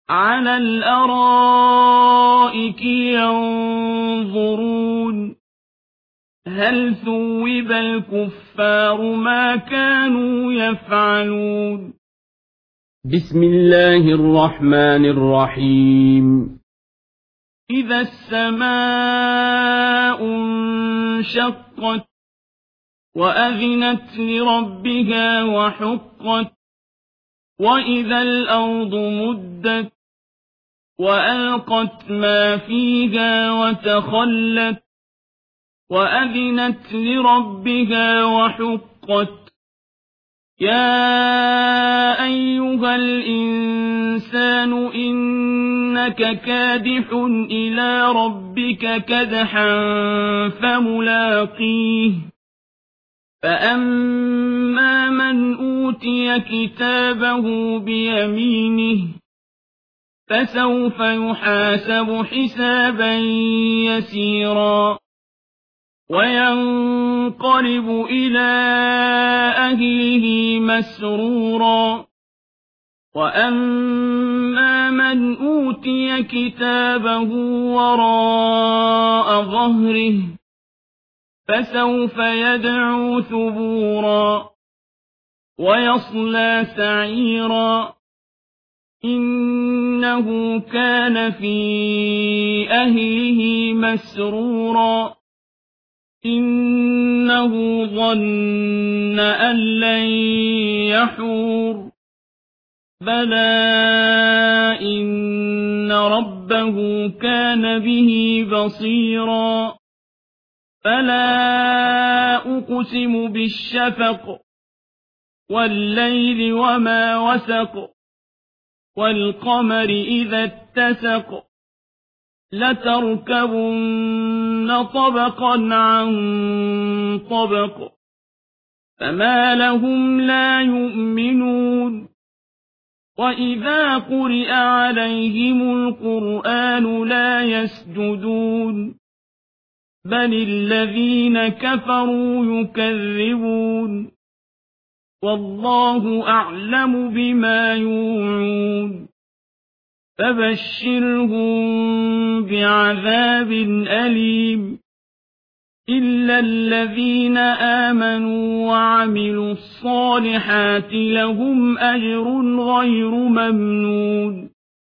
على الأرائك ينظرون هل ثوب الكفار ما كانوا يفعلون بسم الله الرحمن الرحيم إذا السماء انشقت وأذنت لربها وحقت وإذا الأرض مدت وألقت ما فيها وتخلت وأذنت لربها وحقت يا أيها الإنسان إنك كادح إلى ربك كدحا فملاقيه فأما من أوتي كتابه بيمينه فسوف يحاسب حسابا يسيرا وينقلب إلى أهله مسرورا وأما من أوتي كتابه وراء ظهره فسوف يدعو ثبورا ويصلى سعيرا إنه كان في أهله مسرورا إنه ظن أن لن يحور بلى إن ربه كان به بصيرا فلا أقسم بالشفق والليل وما وسق والقمر إذا اتسق لتركبن طبقا عن طبق فما لهم لا يؤمنون وإذا قرئ عليهم القرآن لا يسجدون بل الذين كفروا يكذبون والله أعلم بما يوعون فبشرهم بعذاب أليم إلا الذين آمنوا وعملوا الصالحات لهم أجر غير ممنون